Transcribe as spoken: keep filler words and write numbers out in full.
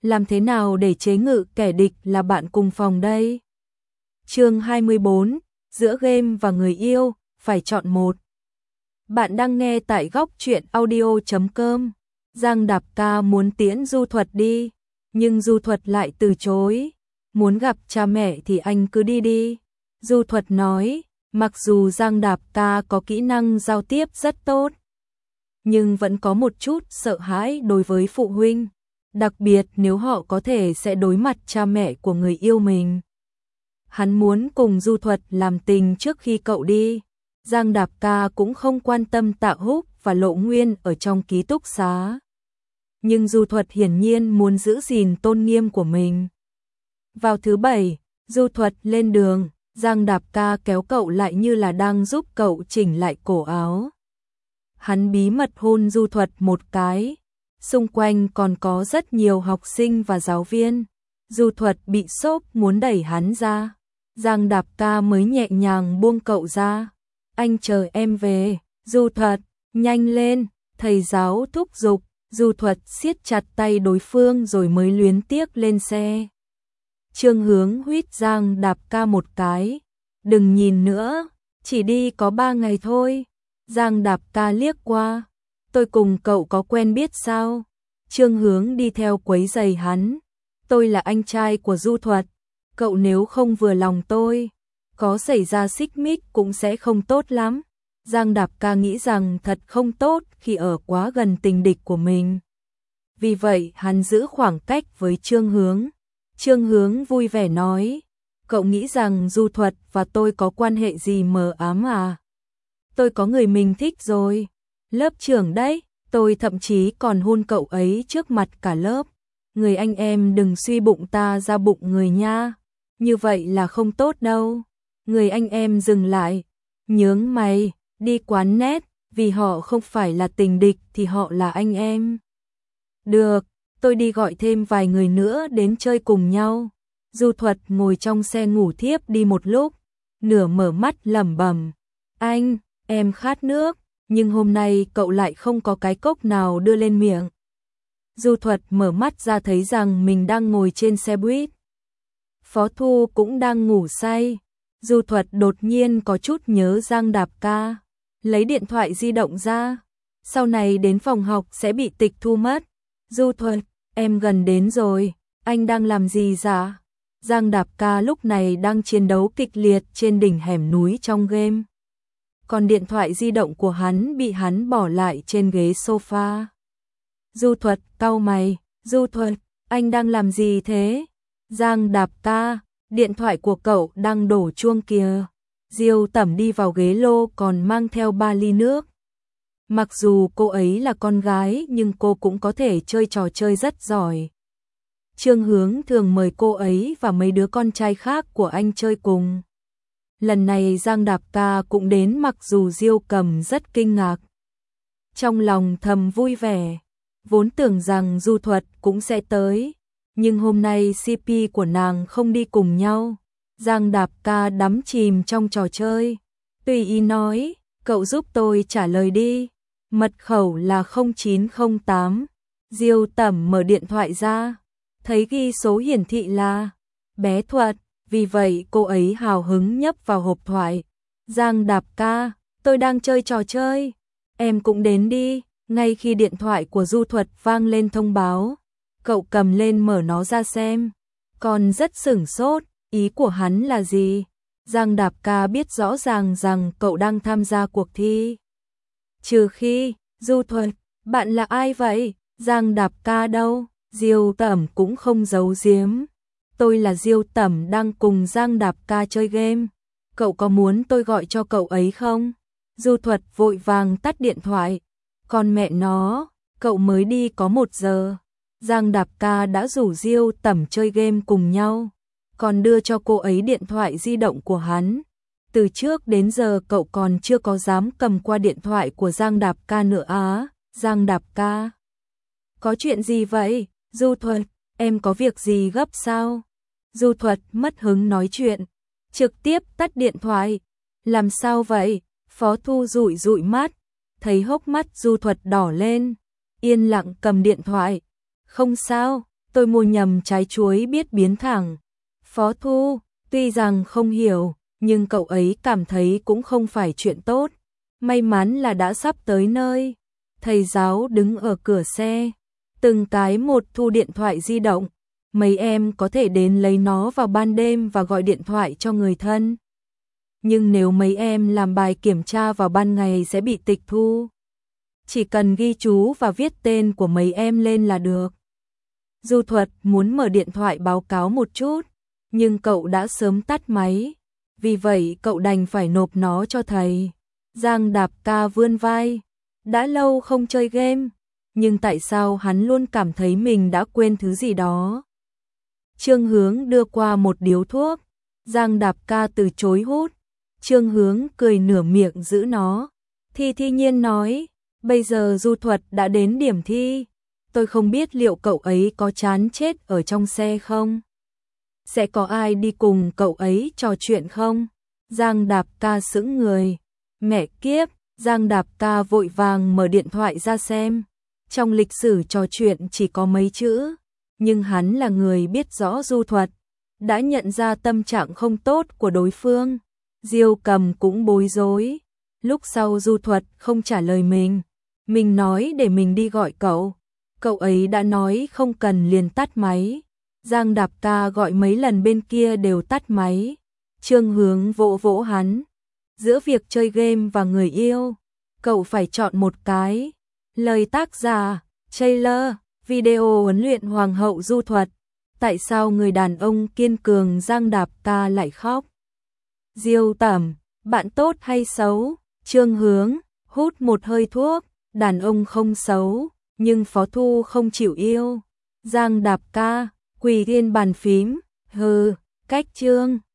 Làm thế nào để chế ngự kẻ địch là bạn cùng phòng đây? Chương hai mươi bốn, giữa game và người yêu, phải chọn một. Bạn đang nghe tại góc truyện audio chấm com. Giang Đạp Ca muốn tiễn Du Thuật đi, nhưng Du Thuật lại từ chối. Muốn gặp cha mẹ thì anh cứ đi đi. Du Thuật nói, mặc dù Giang Đạp Ca có kỹ năng giao tiếp rất tốt, nhưng vẫn có một chút sợ hãi đối với phụ huynh, đặc biệt nếu họ có thể sẽ đối mặt cha mẹ của người yêu mình. Hắn muốn cùng Du Thuật làm tình trước khi cậu đi. Giang Đạp Ca cũng không quan tâm Tạ Húc và Lộ Nguyên ở trong ký túc xá. Nhưng Du Thuật hiển nhiên muốn giữ gìn tôn nghiêm của mình. Vào thứ bảy, Du Thuật lên đường, Giang Đạp Ca kéo cậu lại như là đang giúp cậu chỉnh lại cổ áo. Hắn bí mật hôn Du Thuật một cái. Xung quanh còn có rất nhiều học sinh và giáo viên. Du Thuật bị sốc muốn đẩy hắn ra. Giang Đạp Ca mới nhẹ nhàng buông cậu ra. Anh chờ em về. Du Thuật, nhanh lên, thầy giáo thúc giục. Du Thuật siết chặt tay đối phương rồi mới luyến tiếc lên xe. Trương Hướng huýt Giang Đạp Ca một cái. Đừng nhìn nữa, chỉ đi có ba ngày thôi. Giang Đạp Ca liếc qua. Tôi cùng cậu có quen biết sao? Trương Hướng đi theo quấy giày hắn. Tôi là anh trai của Du Thuật. Cậu nếu không vừa lòng tôi, có xảy ra xích mích cũng sẽ không tốt lắm. Giang Đạp Ca nghĩ rằng thật không tốt khi ở quá gần tình địch của mình. Vì vậy hắn giữ khoảng cách với Trương Hướng. Trương Hướng vui vẻ nói, cậu nghĩ rằng Du Thuật và tôi có quan hệ gì mờ ám à? Tôi có người mình thích rồi. Lớp trưởng đấy, tôi thậm chí còn hôn cậu ấy trước mặt cả lớp. Người anh em đừng suy bụng ta ra bụng người nha. Như vậy là không tốt đâu. Người anh em dừng lại. Nhướng mày, đi quán nét, vì họ không phải là tình địch thì họ là anh em. Được, tôi đi gọi thêm vài người nữa đến chơi cùng nhau. Du Thuật ngồi trong xe ngủ thiếp đi một lúc, nửa mở mắt lẩm bẩm. Anh, em khát nước, nhưng hôm nay cậu lại không có cái cốc nào đưa lên miệng. Du Thuật mở mắt ra thấy rằng mình đang ngồi trên xe buýt. Phó Thu cũng đang ngủ say. Du Thuật đột nhiên có chút nhớ Giang Đạp Ca. Lấy điện thoại di động ra. Sau này đến phòng học sẽ bị tịch thu mất. Du Thuật, em gần đến rồi. Anh đang làm gì dạ? Giang Đạp Ca lúc này đang chiến đấu kịch liệt trên đỉnh hẻm núi trong game. Còn điện thoại di động của hắn bị hắn bỏ lại trên ghế sofa. Du Thuật cau mày. Du Thuật, anh đang làm gì thế? Giang Đạp Ca, điện thoại của cậu đang đổ chuông kìa. Diêu Tẩm đi vào ghế lô còn mang theo ba ly nước. Mặc dù cô ấy là con gái nhưng cô cũng có thể chơi trò chơi rất giỏi. Trương Hướng thường mời cô ấy và mấy đứa con trai khác của anh chơi cùng. Lần này Giang Đạp Ca cũng đến mặc dù Diêu Cầm rất kinh ngạc. Trong lòng thầm vui vẻ, vốn tưởng rằng Du Thuật cũng sẽ tới. Nhưng hôm nay xê pê của nàng không đi cùng nhau. Giang Đạp Ca đắm chìm trong trò chơi. Tùy ý nói, cậu giúp tôi trả lời đi. Mật khẩu là không chín không tám. Diêu Tẩm mở điện thoại ra. Thấy ghi số hiển thị là bé Thuật. Vì vậy cô ấy hào hứng nhấp vào hộp thoại. Giang Đạp Ca, tôi đang chơi trò chơi. Em cũng đến đi. Ngay khi điện thoại của Du Thuật vang lên thông báo, cậu cầm lên mở nó ra xem. Còn rất sửng sốt, ý của hắn là gì? Giang Đạp Ca biết rõ ràng rằng cậu đang tham gia cuộc thi. Trừ khi, Du Thuật, bạn là ai vậy? Giang Đạp Ca đâu? Diêu Tẩm cũng không giấu giếm. Tôi là Diêu Tẩm đang cùng Giang Đạp Ca chơi game. Cậu có muốn tôi gọi cho cậu ấy không? Du Thuật vội vàng tắt điện thoại. Còn mẹ nó, cậu mới đi có một giờ. Giang Đạp Ca đã rủ Diêu Tẩm chơi game cùng nhau, còn đưa cho cô ấy điện thoại di động của hắn. Từ trước đến giờ cậu còn chưa có dám cầm qua điện thoại của Giang Đạp Ca nữa á. Giang Đạp Ca, có chuyện gì vậy? Du Thuật, em có việc gì gấp sao? Du Thuật mất hứng nói chuyện, trực tiếp tắt điện thoại. Làm sao vậy? Phó Thu dụi dụi mắt, thấy hốc mắt Du Thuật đỏ lên, yên lặng cầm điện thoại. Không sao, tôi mua nhầm trái chuối biết biến thẳng. Phó Thu, tuy rằng không hiểu, nhưng cậu ấy cảm thấy cũng không phải chuyện tốt. May mắn là đã sắp tới nơi. Thầy giáo đứng ở cửa xe, từng cái một thu điện thoại di động. Mấy em có thể đến lấy nó vào ban đêm và gọi điện thoại cho người thân. Nhưng nếu mấy em làm bài kiểm tra vào ban ngày sẽ bị tịch thu. Chỉ cần ghi chú và viết tên của mấy em lên là được. Du Thuật muốn mở điện thoại báo cáo một chút, nhưng cậu đã sớm tắt máy. Vì vậy cậu đành phải nộp nó cho thầy. Giang Đạp Ca vươn vai. Đã lâu không chơi game, nhưng tại sao hắn luôn cảm thấy mình đã quên thứ gì đó. Trương Hướng đưa qua một điếu thuốc. Giang Đạp Ca từ chối hút. Trương Hướng cười nửa miệng giữ nó. Thi Thi Nhiên nói, bây giờ Du Thuật đã đến điểm thi. Tôi không biết liệu cậu ấy có chán chết ở trong xe không? Sẽ có ai đi cùng cậu ấy trò chuyện không? Giang Đạp Ca sững người. Mẹ kiếp, Giang Đạp Ca vội vàng mở điện thoại ra xem. Trong lịch sử trò chuyện chỉ có mấy chữ, nhưng hắn là người biết rõ Du Thuật, đã nhận ra tâm trạng không tốt của đối phương. Diêu Cầm cũng bối rối. Lúc sau Du Thuật không trả lời mình, mình nói để mình đi gọi cậu. Cậu ấy đã nói không cần liền tắt máy. Giang Đạp Ca gọi mấy lần bên kia đều tắt máy. Trương Hướng vỗ vỗ hắn. Giữa việc chơi game và người yêu, cậu phải chọn một cái. Lời tác giả, trailer, video huấn luyện Hoàng hậu Du Thuật. Tại sao người đàn ông kiên cường Giang Đạp Ca lại khóc? Diêu Tẩm, bạn tốt hay xấu? Trương Hướng, hút một hơi thuốc. Đàn ông không xấu, nhưng Phó Thu không chịu yêu. Giang Đạp Ca, quỳ yên bàn phím. Hừ, cách Trương